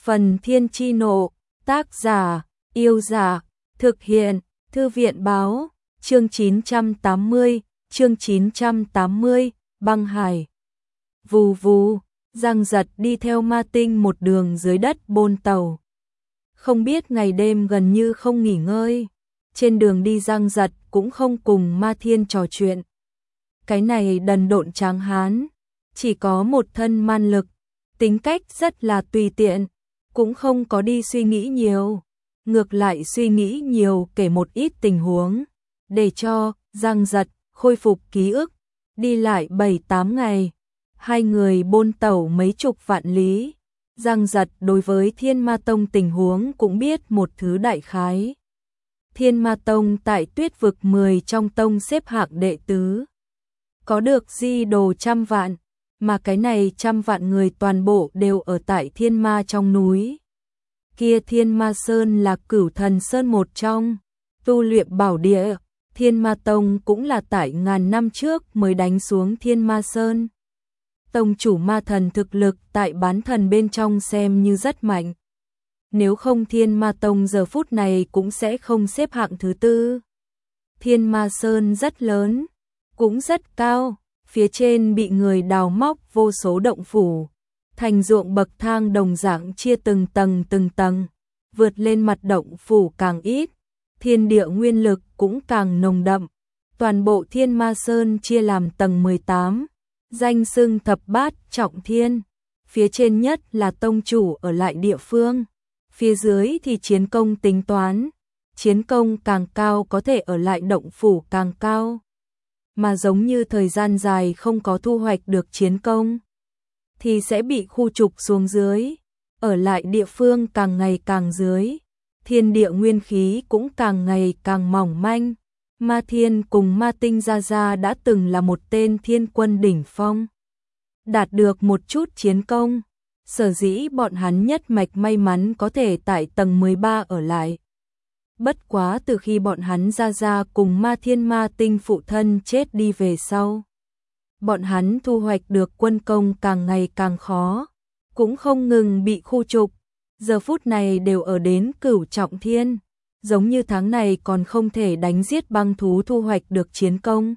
Phần Thiên Chi Nộ, tác giả, Yêu Giả, thực hiện, Thư viện Báo, chương 980, Băng Hải. Vù vù, Giang Giật đi theo Ma Tinh một đường dưới đất bôn tàu. Không biết ngày đêm gần như không nghỉ ngơi, trên đường đi Giang Giật cũng không cùng Ma Thiên trò chuyện. Cái này đần độn tráng hán, chỉ có một thân man lực, tính cách rất là tùy tiện, cũng không có đi suy nghĩ nhiều, ngược lại suy nghĩ nhiều kể một ít tình huống, để cho Giang Giật khôi phục ký ức. Đi lại 7-8 ngày, hai người bôn tàu mấy chục vạn lý. Giang Giật đối với Thiên Ma Tông tình huống cũng biết một thứ đại khái. Thiên Ma Tông tại Tuyết Vực 10 trong tông xếp hạng đệ tứ, có được di đồ 100 vạn, mà cái này 100 vạn người toàn bộ đều ở tại Thiên Ma trong núi. Kia Thiên Ma Sơn là Cửu Thần Sơn một trong tu luyện bảo địa, Thiên Ma Tông cũng là tại ngàn năm trước mới đánh xuống Thiên Ma Sơn. Tông chủ ma thần thực lực tại bán thần bên trong xem như rất mạnh. Nếu không Thiên Ma Tông giờ phút này cũng sẽ không xếp hạng thứ tư. Thiên Ma Sơn rất lớn, cũng rất cao, phía trên bị người đào móc vô số động phủ, thành ruộng bậc thang đồng dạng chia từng tầng, vượt lên mặt động phủ càng ít, thiên địa nguyên lực cũng càng nồng đậm. Toàn bộ Thiên Ma Sơn chia làm tầng 18, danh xưng thập bát trọng thiên, phía trên nhất là tông chủ ở lại địa phương, phía dưới thì chiến công tính toán, chiến công càng cao có thể ở lại động phủ càng cao. Mà giống như thời gian dài không có thu hoạch được chiến công, thì sẽ bị khu trục xuống dưới, ở lại địa phương càng ngày càng dưới, thiên địa nguyên khí cũng càng ngày càng mỏng manh. Ma Thiên cùng Ma Tinh Gia đã từng là một tên thiên quân đỉnh phong, đạt được một chút chiến công, sở dĩ bọn hắn nhất mạch may mắn có thể tại tầng 13 ở lại. Bất quá từ khi bọn hắn Gia cùng Ma Thiên Ma Tinh phụ thân chết đi về sau, bọn hắn thu hoạch được quân công càng ngày càng khó, cũng không ngừng bị khu trục, giờ phút này đều ở đến cửu trọng thiên, giống như tháng này còn không thể đánh giết băng thú thu hoạch được chiến công,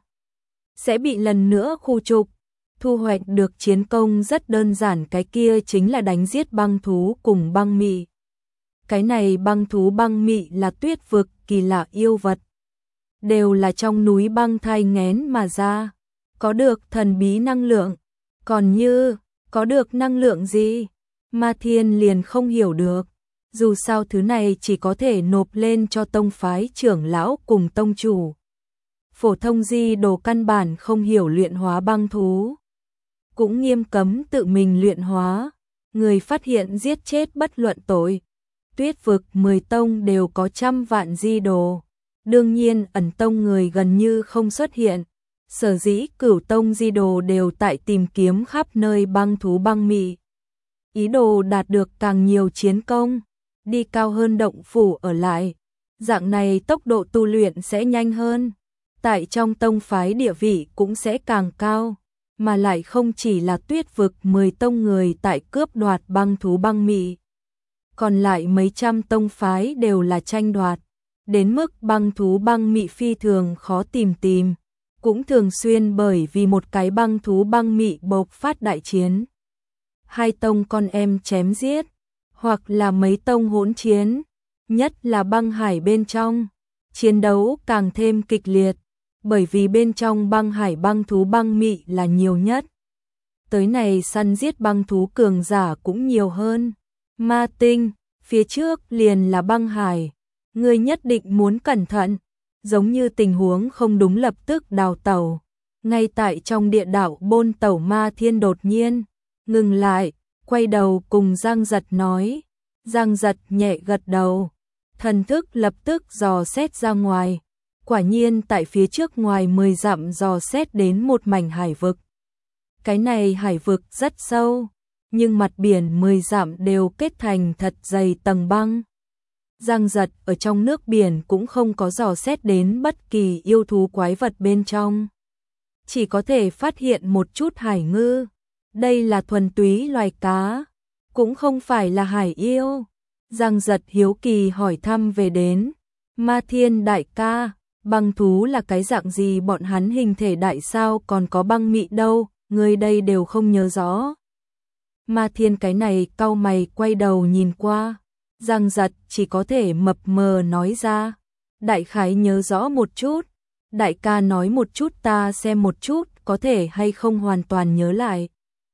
sẽ bị lần nữa khu trục. Thu hoạch được chiến công rất đơn giản, cái kia chính là đánh giết băng thú cùng băng mị. Cái này băng thú băng mị là Tuyết Vực kỳ lạ yêu vật, đều là trong núi băng thai nghén mà ra, có được thần bí năng lượng, còn như có được năng lượng gì, Ma Thiên liền không hiểu được. Dù sao thứ này chỉ có thể nộp lên cho tông phái trưởng lão cùng tông chủ. Phổ thông di đồ căn bản không hiểu luyện hóa băng thú, cũng nghiêm cấm tự mình luyện hóa, người phát hiện giết chết bất luận tội. Tuyết Vực 10 tông đều có 100 vạn di đồ, đương nhiên ẩn tông người gần như không xuất hiện, sở dĩ cửu tông di đồ đều tại tìm kiếm khắp nơi băng thú băng mị. Ý đồ đạt được càng nhiều chiến công, đi cao hơn động phủ ở lại, dạng này tốc độ tu luyện sẽ nhanh hơn, tại trong tông phái địa vị cũng sẽ càng cao, mà lại không chỉ là Tuyết Vực 10 tông người tại cướp đoạt băng thú băng mị, còn lại mấy trăm tông phái đều là tranh đoạt, đến mức băng thú băng mị phi thường khó tìm, cũng thường xuyên bởi vì một cái băng thú băng mị bộc phát đại chiến. Hai tông con em chém giết, hoặc là mấy tông hỗn chiến, nhất là băng hải bên trong, chiến đấu càng thêm kịch liệt, bởi vì bên trong băng hải băng thú băng mị là nhiều nhất. Tới này săn giết băng thú cường giả cũng nhiều hơn. Ma Tinh, phía trước liền là băng hải, người nhất định muốn cẩn thận, giống như tình huống không đúng lập tức đào tẩu. Ngay tại trong địa đạo bôn tẩu Ma Thiên đột nhiên ngừng lại, quay đầu cùng Giang Giật nói. Giang Giật nhẹ gật đầu, thần thức lập tức dò xét ra ngoài, quả nhiên tại phía trước ngoài 10 dặm dò xét đến một mảnh hải vực. Cái này hải vực rất sâu, nhưng mặt biển 10 dặm đều kết thành thật dày tầng băng. Giang Giật ở trong nước biển cũng không có dò xét đến bất kỳ yêu thú quái vật bên trong, chỉ có thể phát hiện một chút hải ngư. Đây là thuần túy loài cá, cũng không phải là hải yêu. Giang Giật hiếu kỳ hỏi thăm về đến. Ma Thiên đại ca, băng thú là cái dạng gì, bọn hắn hình thể đại sao, còn có băng mị đâu, người đây đều không nhớ rõ. Ma Thiên cái này cau mày quay đầu nhìn qua. Giang Giật chỉ có thể mập mờ nói ra. Đại khái nhớ rõ một chút. Đại ca nói một chút ta xem một chút, có thể hay không hoàn toàn nhớ lại.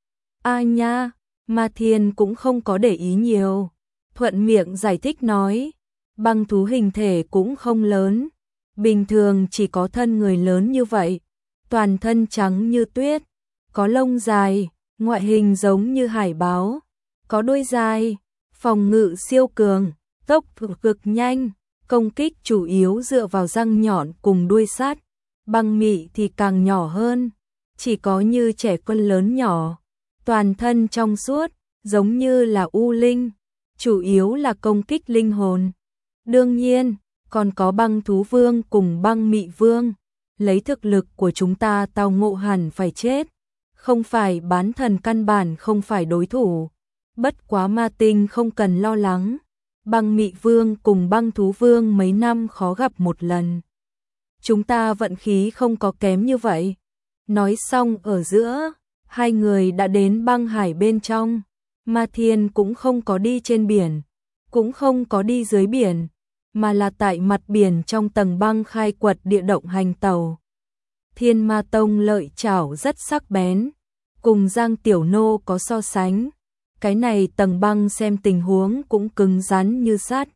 A nha, Ma Thiên cũng không có để ý nhiều. Thuận miệng giải thích nói. Băng thú hình thể cũng không lớn. Bình thường chỉ có thân người lớn như vậy. Toàn thân trắng như tuyết. Có lông dài, ngoại hình giống như hải báo. Có đuôi dài, phòng ngự siêu cường, tốc độ cực nhanh. Công kích chủ yếu dựa vào răng nhọn cùng đuôi sát. Băng mị thì càng nhỏ hơn. Chỉ có như trẻ con lớn nhỏ. Toàn thân trong suốt, giống như là u linh. Chủ yếu là công kích linh hồn. Đương nhiên, còn có băng thú vương cùng băng mị vương. Lấy thực lực của chúng ta tao ngộ hẳn phải chết. Không phải bán thần căn bản không phải đối thủ. Bất quá Ma Tinh không cần lo lắng. Băng mị vương cùng băng thú vương mấy năm khó gặp một lần. Chúng ta vận khí không có kém như vậy. Nói xong ở giữa, hai người đã đến băng hải bên trong. Ma Thiên cũng không có đi trên biển, cũng không có đi dưới biển, mà là tại mặt biển trong tầng băng khai quật địa động hành tàu. Thiên Ma Tông lợi chảo rất sắc bén, cùng Giang Tiểu Nô có so sánh. Cái này tầng băng xem tình huống cũng cứng rắn như sắt.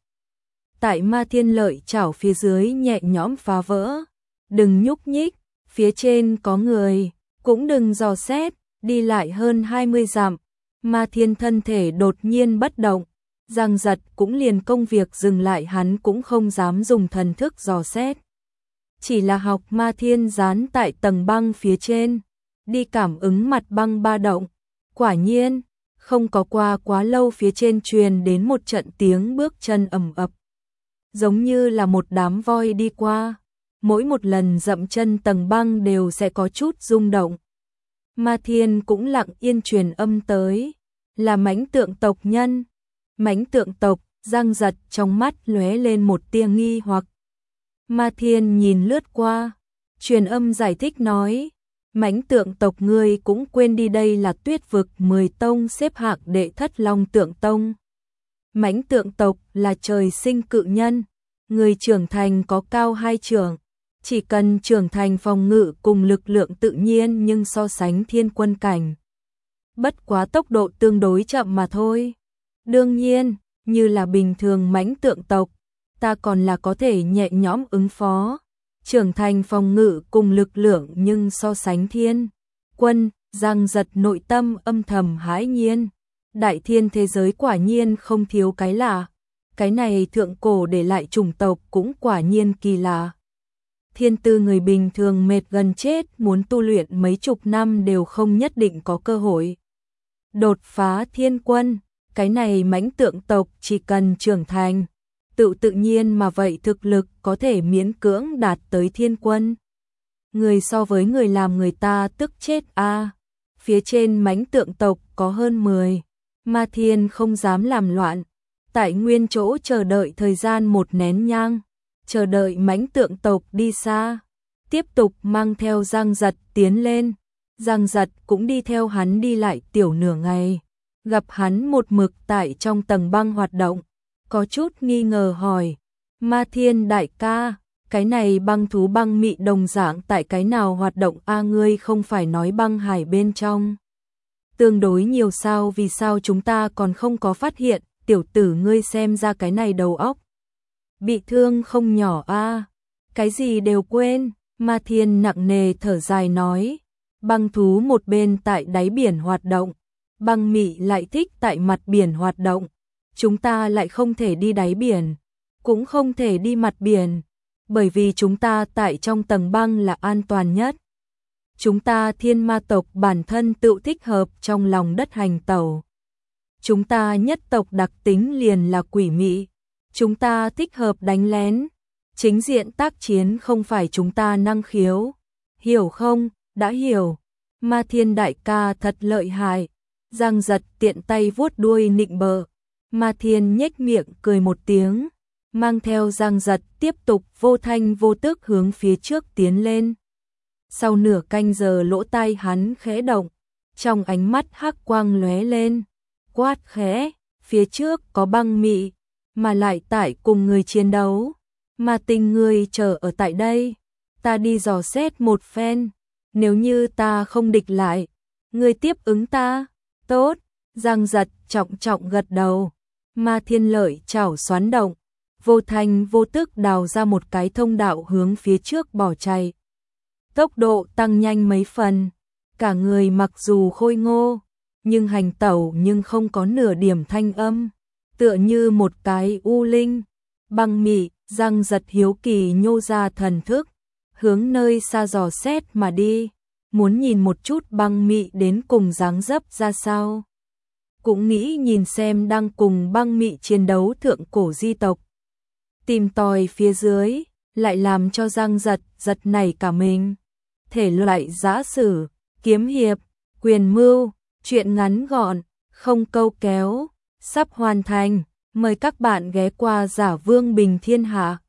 Tại Ma Thiên lợi chảo phía dưới nhẹ nhõm phá vỡ. Đừng nhúc nhích, phía trên có người, cũng đừng dò xét, đi lại hơn 20 dặm. Ma Thiên thân thể đột nhiên bất động. Giang Giật cũng liền công việc dừng lại, hắn cũng không dám dùng thần thức dò xét. Chỉ là học Ma Thiên dán tại tầng băng phía trên, đi cảm ứng mặt băng ba động. Quả nhiên, không có qua quá lâu phía trên truyền đến một trận tiếng bước chân ầm ập. Giống như là một đám voi đi qua. Mỗi một lần dậm chân tầng băng đều sẽ có chút rung động. Ma Thiên cũng lặng yên truyền âm tới. Là mãnh tượng tộc nhân. Mãnh tượng tộc, Giang Giật trong mắt lóe lên một tia nghi hoặc. Ma Thiên nhìn lướt qua. Truyền âm giải thích nói. Mãnh tượng tộc ngươi cũng quên đi, đây là Tuyết vực 10 tông xếp hạng đệ thất Long Tượng Tông. Mãnh tượng tộc là trời sinh cự nhân. Người trưởng thành có cao 2 trượng. Chỉ cần trưởng thành phòng ngự cùng lực lượng tự nhiên nhưng so sánh thiên quân cảnh. Bất quá tốc độ tương đối chậm mà thôi. Đương nhiên, như là bình thường mãnh tượng tộc, ta còn là có thể nhẹ nhõm ứng phó. Trưởng thành phòng ngự cùng lực lượng nhưng so sánh thiên quân, Giang Giật nội tâm âm thầm hãi nhiên. Đại thiên thế giới quả nhiên không thiếu cái lạ. Cái này thượng cổ để lại chủng tộc cũng quả nhiên kỳ lạ. Thiên tư người bình thường mệt gần chết, muốn tu luyện mấy chục năm đều không nhất định có cơ hội đột phá thiên quân. Cái này mãnh tượng tộc chỉ cần trưởng thành, tự nhiên mà vậy thực lực có thể miễn cưỡng đạt tới thiên quân. Người so với người làm người ta tức chết a. Phía trên mãnh tượng tộc có hơn 10. Ma Thiên không dám làm loạn. Tại nguyên chỗ chờ đợi thời gian một nén nhang. Chờ đợi mãnh tượng tộc đi xa. Tiếp tục mang theo Giang Giật tiến lên. Giang Giật cũng đi theo hắn đi lại tiểu nửa ngày. Gặp hắn một mực tại trong tầng băng hoạt động. Có chút nghi ngờ hỏi. Ma Thiên đại ca, cái này băng thú băng mị đồng dạng tại cái nào hoạt động a, ngươi không phải nói băng hải bên trong tương đối nhiều sao, vì sao chúng ta còn không có phát hiện? Tiểu tử ngươi xem ra cái này đầu óc bị thương không nhỏ a. Cái gì đều quên. Ma Thiên nặng nề thở dài nói. Băng thú một bên tại đáy biển hoạt động, băng mị lại thích tại mặt biển hoạt động. Chúng ta lại không thể đi đáy biển, cũng không thể đi mặt biển, bởi vì chúng ta tại trong tầng băng là an toàn nhất. Chúng ta thiên ma tộc bản thân tự thích hợp trong lòng đất hành tẩu. Chúng ta nhất tộc đặc tính liền là quỷ mị. Chúng ta thích hợp đánh lén. Chính diện tác chiến không phải chúng ta năng khiếu. Hiểu không? Đã hiểu. Ma Thiên đại ca thật lợi hại. Giang Giật tiện tay vuốt đuôi nịnh bợ. Ma Thiên nhếch miệng cười một tiếng, mang theo Giang Giật tiếp tục vô thanh vô tức hướng phía trước tiến lên. Sau nửa canh giờ lỗ tai hắn khẽ động, trong ánh mắt hắc quang lóe lên, quát khẽ, phía trước có băng mị, mà lại tại cùng người chiến đấu. Ma Tinh ngươi chờ ở tại đây, ta đi dò xét một phen, nếu như ta không địch lại, ngươi tiếp ứng ta. Tốt, Giang Giật trọng trọng gật đầu. Ma Thiên lợi chảo xoắn động, vô thanh vô tức đào ra một cái thông đạo hướng phía trước bỏ chạy. Tốc độ tăng nhanh mấy phần, cả người mặc dù khôi ngô, nhưng hành tẩu nhưng không có nửa điểm thanh âm, tựa như một cái u linh. Băng mị, Giang Giật hiếu kỳ nhô ra thần thức, hướng nơi xa dò xét mà đi, muốn nhìn một chút băng mị đến cùng dáng dấp ra sao. Cũng nghĩ nhìn xem đang cùng băng mị chiến đấu thượng cổ di tộc. Tìm tòi phía dưới, lại làm cho Giang Giật giật nảy cả mình. Thể loại giã sử, kiếm hiệp, quyền mưu, truyện ngắn gọn, không câu kéo, sắp hoàn thành. Mời các bạn ghé qua Giả Vương Bình Thiên Hạ.